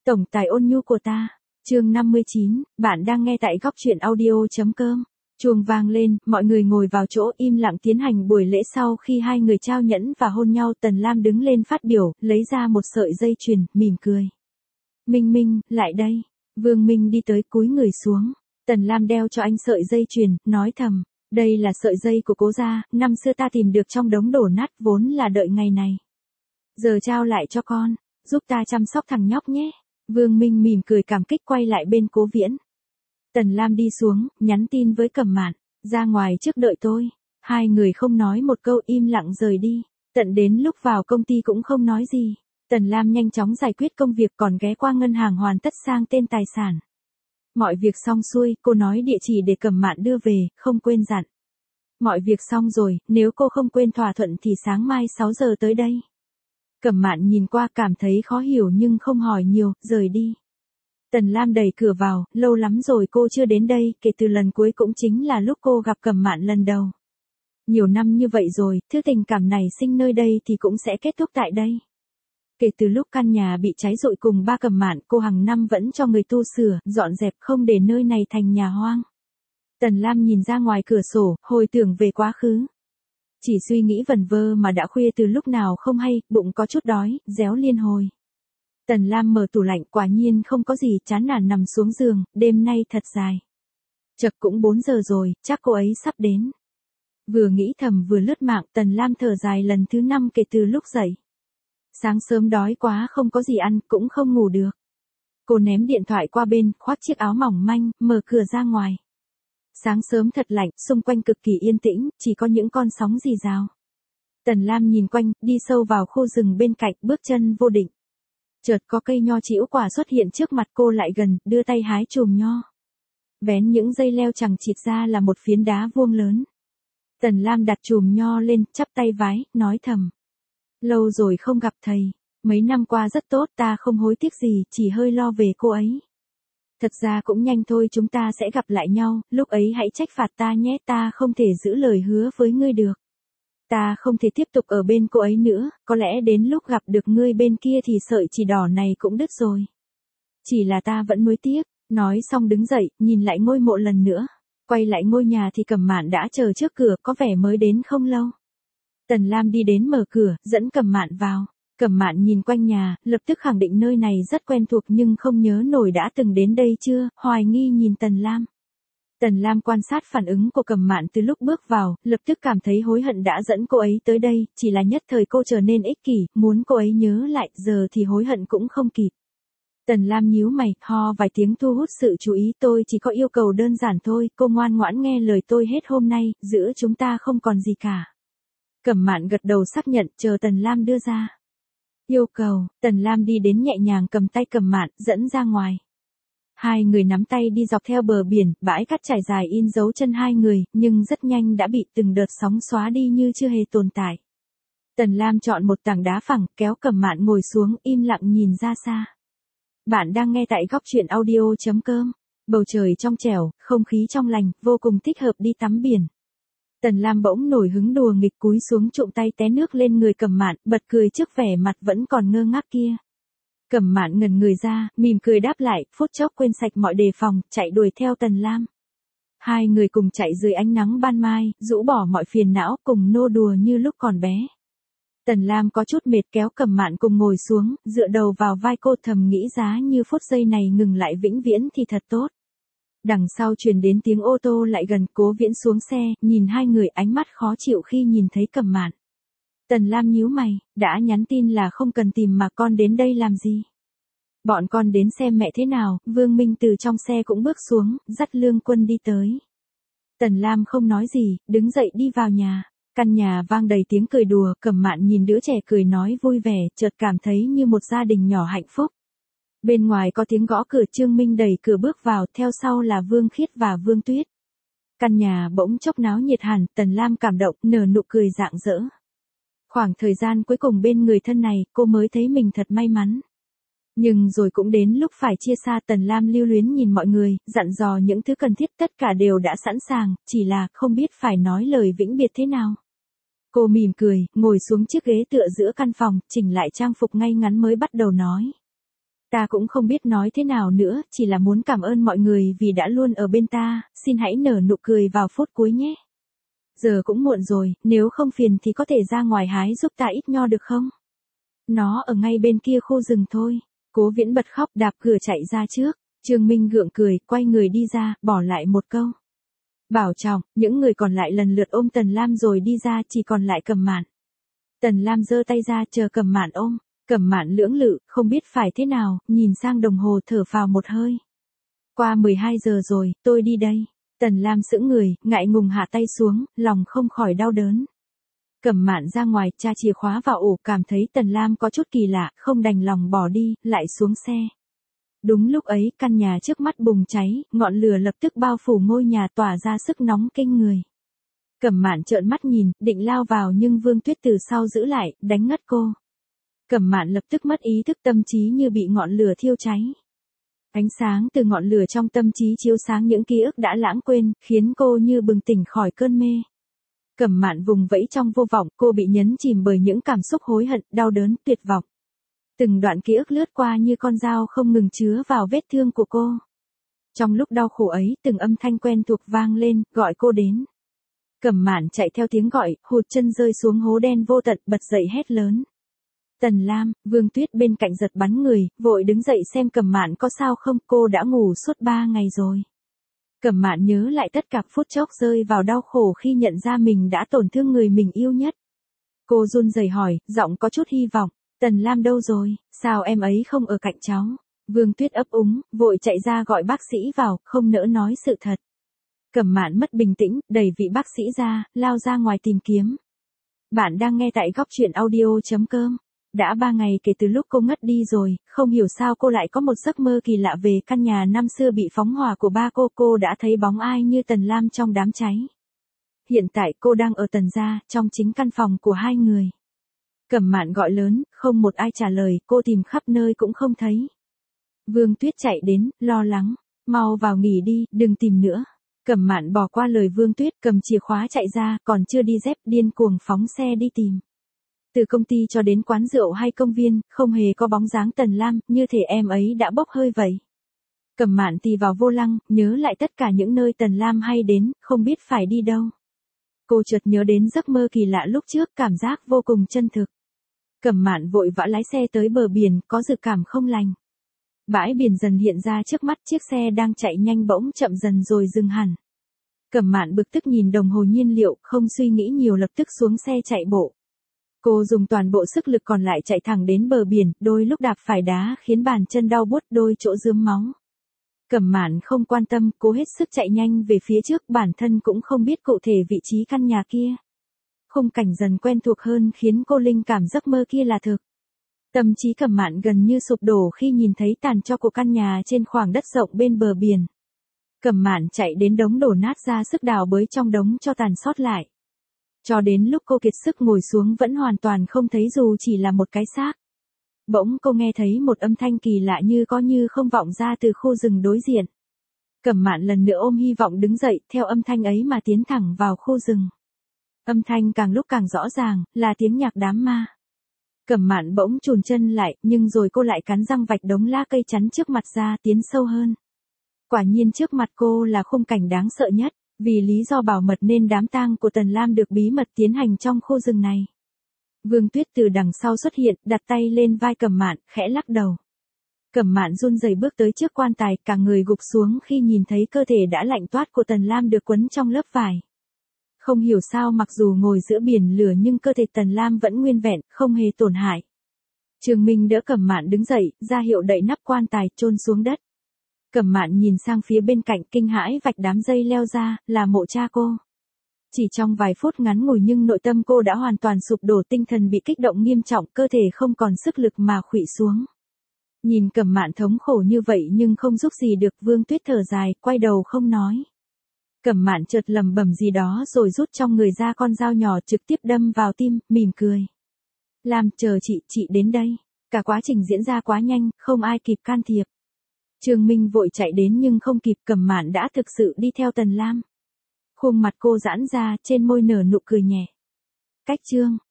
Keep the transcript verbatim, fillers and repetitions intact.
Tổng tài ôn nhu của ta. Chương năm mươi chín, bạn đang nghe tại góc truyện audio.com. Chuông vang lên, mọi người ngồi vào chỗ im lặng tiến hành buổi lễ. Sau khi hai người trao nhẫn và hôn nhau, Tần Lam đứng lên phát biểu, lấy ra một sợi dây chuyền, mỉm cười. Minh Minh, lại đây. Vương Minh đi tới cúi người xuống. Tần Lam đeo cho anh sợi dây chuyền, nói thầm, đây là sợi dây của cố gia, năm xưa ta tìm được trong đống đổ nát, vốn là đợi ngày này. Giờ trao lại cho con, giúp ta chăm sóc thằng nhóc nhé. Vương Minh mỉm cười cảm kích quay lại bên Cố Viễn. Tần Lam đi xuống, nhắn tin với Cẩm Mạn, ra ngoài trước đợi tôi. Hai người không nói một câu, im lặng rời đi. Tận đến lúc vào công ty cũng không nói gì. Tần Lam nhanh chóng giải quyết công việc, còn ghé qua ngân hàng hoàn tất sang tên tài sản. Mọi việc xong xuôi, cô nói địa chỉ để Cẩm Mạn đưa về, không quên dặn. Mọi việc xong rồi, nếu cô không quên thỏa thuận thì sáng mai sáu giờ tới đây. Cẩm Mạn nhìn qua cảm thấy khó hiểu nhưng không hỏi nhiều, rời đi. Tần Lam đẩy cửa vào, lâu lắm rồi cô chưa đến đây, kể từ lần cuối cũng chính là lúc cô gặp Cẩm Mạn lần đầu. Nhiều năm như vậy rồi, thứ tình cảm này sinh nơi đây thì cũng sẽ kết thúc tại đây. Kể từ lúc căn nhà bị cháy rụi cùng ba Cẩm Mạn, cô hàng năm vẫn cho người tu sửa, dọn dẹp không để nơi này thành nhà hoang. Tần Lam nhìn ra ngoài cửa sổ, hồi tưởng về quá khứ. Chỉ suy nghĩ vẩn vơ mà đã khuya từ lúc nào không hay, bụng có chút đói, réo liên hồi. Tần Lam mở tủ lạnh, quả nhiên không có gì, chán nản nằm xuống giường, đêm nay thật dài. Chậc cũng bốn giờ rồi, chắc cô ấy sắp đến. Vừa nghĩ thầm vừa lướt mạng, Tần Lam thở dài lần thứ năm kể từ lúc dậy. Sáng sớm đói quá không có gì ăn, cũng không ngủ được. Cô ném điện thoại qua bên, khoác chiếc áo mỏng manh, mở cửa ra ngoài. Sáng sớm thật lạnh, xung quanh cực kỳ yên tĩnh, chỉ có những con sóng rì rào. Tần Lam nhìn quanh, đi sâu vào khu rừng bên cạnh, bước chân vô định. Chợt có cây nho trĩu quả xuất hiện trước mặt cô, lại gần, đưa tay hái chùm nho. Vén những dây leo chằng chịt ra là một phiến đá vuông lớn. Tần Lam đặt chùm nho lên, chắp tay vái, nói thầm. Lâu rồi không gặp thầy, mấy năm qua rất tốt, ta không hối tiếc gì, chỉ hơi lo về cô ấy. Thật ra cũng nhanh thôi, chúng ta sẽ gặp lại nhau, lúc ấy hãy trách phạt ta nhé, ta không thể giữ lời hứa với ngươi được. Ta không thể tiếp tục ở bên cô ấy nữa, có lẽ đến lúc gặp được ngươi bên kia thì sợi chỉ đỏ này cũng đứt rồi. Chỉ là ta vẫn nuối tiếc, nói xong đứng dậy, nhìn lại ngôi mộ lần nữa. Quay lại ngôi nhà thì Cẩm Mạn đã chờ trước cửa, có vẻ mới đến không lâu. Tần Lam đi đến mở cửa, dẫn Cẩm Mạn vào. Cẩm Mạn nhìn quanh nhà, lập tức khẳng định nơi này rất quen thuộc nhưng không nhớ nổi đã từng đến đây chưa, hoài nghi nhìn Tần Lam. Tần Lam quan sát phản ứng của Cẩm Mạn từ lúc bước vào, lập tức cảm thấy hối hận đã dẫn cô ấy tới đây, chỉ là nhất thời cô trở nên ích kỷ, muốn cô ấy nhớ lại, giờ thì hối hận cũng không kịp. Tần Lam nhíu mày, ho vài tiếng thu hút sự chú ý, tôi chỉ có yêu cầu đơn giản thôi, cô ngoan ngoãn nghe lời tôi hết hôm nay, giữa chúng ta không còn gì cả. Cẩm Mạn gật đầu xác nhận, chờ Tần Lam đưa ra. Yêu cầu, Tần Lam đi đến nhẹ nhàng cầm tay Cẩm Mạn, dẫn ra ngoài. Hai người nắm tay đi dọc theo bờ biển, bãi cát trải dài in dấu chân hai người, nhưng rất nhanh đã bị từng đợt sóng xóa đi như chưa hề tồn tại. Tần Lam chọn một tảng đá phẳng, kéo Cẩm Mạn ngồi xuống, im lặng nhìn ra xa. Bạn đang nghe tại góc truyện audio.com. Bầu trời trong trẻo, không khí trong lành, vô cùng thích hợp đi tắm biển. Tần Lam bỗng nổi hứng đùa nghịch cúi xuống trụm tay té nước lên người Cẩm Mạn, bật cười trước vẻ mặt vẫn còn ngơ ngác kia. Cẩm Mạn ngẩn người ra, mỉm cười đáp lại, phút chốc quên sạch mọi đề phòng, chạy đuổi theo Tần Lam. Hai người cùng chạy dưới ánh nắng ban mai, rũ bỏ mọi phiền não, cùng nô đùa như lúc còn bé. Tần Lam có chút mệt kéo Cẩm Mạn cùng ngồi xuống, dựa đầu vào vai cô, thầm nghĩ giá như phút giây này ngừng lại vĩnh viễn thì thật tốt. Đằng sau truyền đến tiếng ô tô lại gần, Cố Viễn xuống xe, nhìn hai người, ánh mắt khó chịu khi nhìn thấy Cẩm Mạn. Tần Lam nhíu mày, đã nhắn tin là không cần tìm mà con đến đây làm gì? Bọn con đến xem mẹ thế nào. Vương Minh từ trong xe cũng bước xuống, dắt Lương Quân đi tới. Tần Lam không nói gì, đứng dậy đi vào nhà. Căn nhà vang đầy tiếng cười đùa, Cẩm Mạn nhìn đứa trẻ cười nói vui vẻ, chợt cảm thấy như một gia đình nhỏ hạnh phúc. Bên ngoài có tiếng gõ cửa, Trương Minh đẩy cửa bước vào, theo sau là Vương Khiết và Vương Tuyết. Căn nhà bỗng chốc náo nhiệt hẳn, Tần Lam cảm động, nở nụ cười rạng rỡ. Khoảng thời gian cuối cùng bên người thân này, cô mới thấy mình thật may mắn. Nhưng rồi cũng đến lúc phải chia xa, Tần Lam lưu luyến nhìn mọi người, dặn dò những thứ cần thiết, tất cả đều đã sẵn sàng, chỉ là không biết phải nói lời vĩnh biệt thế nào. Cô mỉm cười, ngồi xuống chiếc ghế tựa giữa căn phòng, chỉnh lại trang phục ngay ngắn mới bắt đầu nói. Ta cũng không biết nói thế nào nữa, chỉ là muốn cảm ơn mọi người vì đã luôn ở bên ta, xin hãy nở nụ cười vào phút cuối nhé. Giờ cũng muộn rồi, nếu không phiền thì có thể ra ngoài hái giúp ta ít nho được không? Nó ở ngay bên kia khu rừng thôi. Cố Viễn bật khóc đạp cửa chạy ra trước. Trương Minh gượng cười, quay người đi ra, bỏ lại một câu. Bảo trọng, những người còn lại lần lượt ôm Tần Lam rồi đi ra, chỉ còn lại Cẩm Mạn. Tần Lam giơ tay ra chờ Cẩm Mạn ôm. Cẩm Mạn lưỡng lự, không biết phải thế nào, nhìn sang đồng hồ thở phào một hơi. Qua mười hai giờ rồi, tôi đi đây. Tần Lam sững người, ngại ngùng hạ tay xuống, lòng không khỏi đau đớn. Cẩm Mạn ra ngoài, tra chìa khóa vào ổ, cảm thấy Tần Lam có chút kỳ lạ, không đành lòng bỏ đi, lại xuống xe. Đúng lúc ấy, căn nhà trước mắt bùng cháy, ngọn lửa lập tức bao phủ ngôi nhà tỏa ra sức nóng kinh người. Cẩm Mạn trợn mắt nhìn, định lao vào nhưng Vương Tuyết từ sau giữ lại, đánh ngất cô. Cẩm Mạn lập tức mất ý thức, tâm trí như bị ngọn lửa thiêu cháy. Ánh sáng từ ngọn lửa trong tâm trí chiếu sáng những ký ức đã lãng quên, khiến cô như bừng tỉnh khỏi cơn mê. Cẩm Mạn vùng vẫy trong vô vọng, cô bị nhấn chìm bởi những cảm xúc hối hận, đau đớn, tuyệt vọng. Từng đoạn ký ức lướt qua như con dao không ngừng chứa vào vết thương của cô. Trong lúc đau khổ ấy, từng âm thanh quen thuộc vang lên, gọi cô đến. Cẩm Mạn chạy theo tiếng gọi, hụt chân rơi xuống hố đen vô tận, bật dậy hét lớn. Tần Lam, Vương Tuyết bên cạnh giật bắn người, vội đứng dậy xem Cẩm Mạn có sao không, cô đã ngủ suốt ba ngày rồi. Cẩm Mạn nhớ lại tất cả phút chốc rơi vào đau khổ khi nhận ra mình đã tổn thương người mình yêu nhất. Cô run rẩy hỏi, giọng có chút hy vọng, Tần Lam đâu rồi, sao em ấy không ở cạnh cháu? Vương Tuyết ấp úng, vội chạy ra gọi bác sĩ vào, không nỡ nói sự thật. Cẩm Mạn mất bình tĩnh, đẩy vị bác sĩ ra, lao ra ngoài tìm kiếm. Bạn đang nghe tại góc truyện audio.com. Đã ba ngày kể từ lúc cô ngất đi rồi, không hiểu sao cô lại có một giấc mơ kỳ lạ về căn nhà năm xưa bị phóng hỏa của ba cô. Cô đã thấy bóng ai như Tần Lam trong đám cháy. Hiện tại cô đang ở Tần gia, trong chính căn phòng của hai người. Cẩm Mạn gọi lớn, không một ai trả lời, cô tìm khắp nơi cũng không thấy. Vương Tuyết chạy đến, lo lắng, mau vào nghỉ đi, đừng tìm nữa. Cẩm Mạn bỏ qua lời Vương Tuyết, cầm chìa khóa chạy ra, còn chưa đi dép, điên cuồng phóng xe đi tìm. Từ công ty cho đến quán rượu hay công viên, không hề có bóng dáng Tần Lam, như thể em ấy đã bốc hơi vậy. Cẩm Mạn tì vào vô lăng, nhớ lại tất cả những nơi Tần Lam hay đến, không biết phải đi đâu. Cô chợt nhớ đến giấc mơ kỳ lạ lúc trước, cảm giác vô cùng chân thực. Cẩm Mạn vội vã lái xe tới bờ biển, có dự cảm không lành. Bãi biển dần hiện ra trước mắt, chiếc xe đang chạy nhanh bỗng chậm dần rồi dừng hẳn. Cẩm Mạn bực tức nhìn đồng hồ nhiên liệu, không suy nghĩ nhiều lập tức xuống xe chạy bộ. Cô dùng toàn bộ sức lực còn lại chạy thẳng đến bờ biển, đôi lúc đạp phải đá khiến bàn chân đau buốt, đôi chỗ rướm máu. Cẩm Mạn không quan tâm, cố hết sức chạy nhanh về phía trước, bản thân cũng không biết cụ thể vị trí căn nhà kia. Khung cảnh dần quen thuộc hơn khiến cô linh cảm giấc mơ kia là thực. Tâm trí Cẩm Mạn gần như sụp đổ khi nhìn thấy tàn tro của căn nhà trên khoảng đất rộng bên bờ biển. Cẩm Mạn chạy đến đống đổ nát ra sức đào bới trong đống cho tàn sót lại. Cho đến lúc cô kiệt sức ngồi xuống vẫn hoàn toàn không thấy dù chỉ là một cái xác. Bỗng cô nghe thấy một âm thanh kỳ lạ như có như không vọng ra từ khu rừng đối diện. Cẩm Mạn lần nữa ôm hy vọng đứng dậy, theo âm thanh ấy mà tiến thẳng vào khu rừng. Âm thanh càng lúc càng rõ ràng, là tiếng nhạc đám ma. Cẩm Mạn bỗng chùn chân lại, nhưng rồi cô lại cắn răng vạch đống lá cây chắn trước mặt ra, tiến sâu hơn. Quả nhiên trước mặt cô là khung cảnh đáng sợ nhất, vì lý do bảo mật nên đám tang của Tần Lam được bí mật tiến hành trong khu rừng này. Vương Tuyết từ đằng sau xuất hiện, đặt tay lên vai Cẩm Mạn, khẽ lắc đầu. Cẩm Mạn run rẩy bước tới trước quan tài, cả người gục xuống khi nhìn thấy cơ thể đã lạnh toát của Tần Lam được quấn trong lớp vải. Không hiểu sao mặc dù ngồi giữa biển lửa nhưng cơ thể Tần Lam vẫn nguyên vẹn, không hề tổn hại. Trường Minh đỡ Cẩm Mạn đứng dậy, ra hiệu đậy nắp quan tài, chôn xuống đất. Cẩm Mạn nhìn sang phía bên cạnh, kinh hãi vạch đám dây leo ra, là mộ cha cô. Chỉ trong vài phút ngắn ngủi nhưng nội tâm cô đã hoàn toàn sụp đổ, tinh thần bị kích động nghiêm trọng, cơ thể không còn sức lực mà khuỵu xuống. Nhìn Cẩm Mạn thống khổ như vậy nhưng không giúp gì được, Vương Tuyết thở dài, quay đầu không nói. Cẩm Mạn chợt lẩm bẩm gì đó rồi rút trong người ra con dao nhỏ trực tiếp đâm vào tim, mỉm cười. Lam, chờ chị, chị đến đây. Cả quá trình diễn ra quá nhanh, không ai kịp can thiệp. Trường Minh vội chạy đến nhưng không kịp, Cẩm Mạn đã thực sự đi theo Tần Lam. Khuôn mặt cô giãn ra, trên môi nở nụ cười nhẹ. Cách chương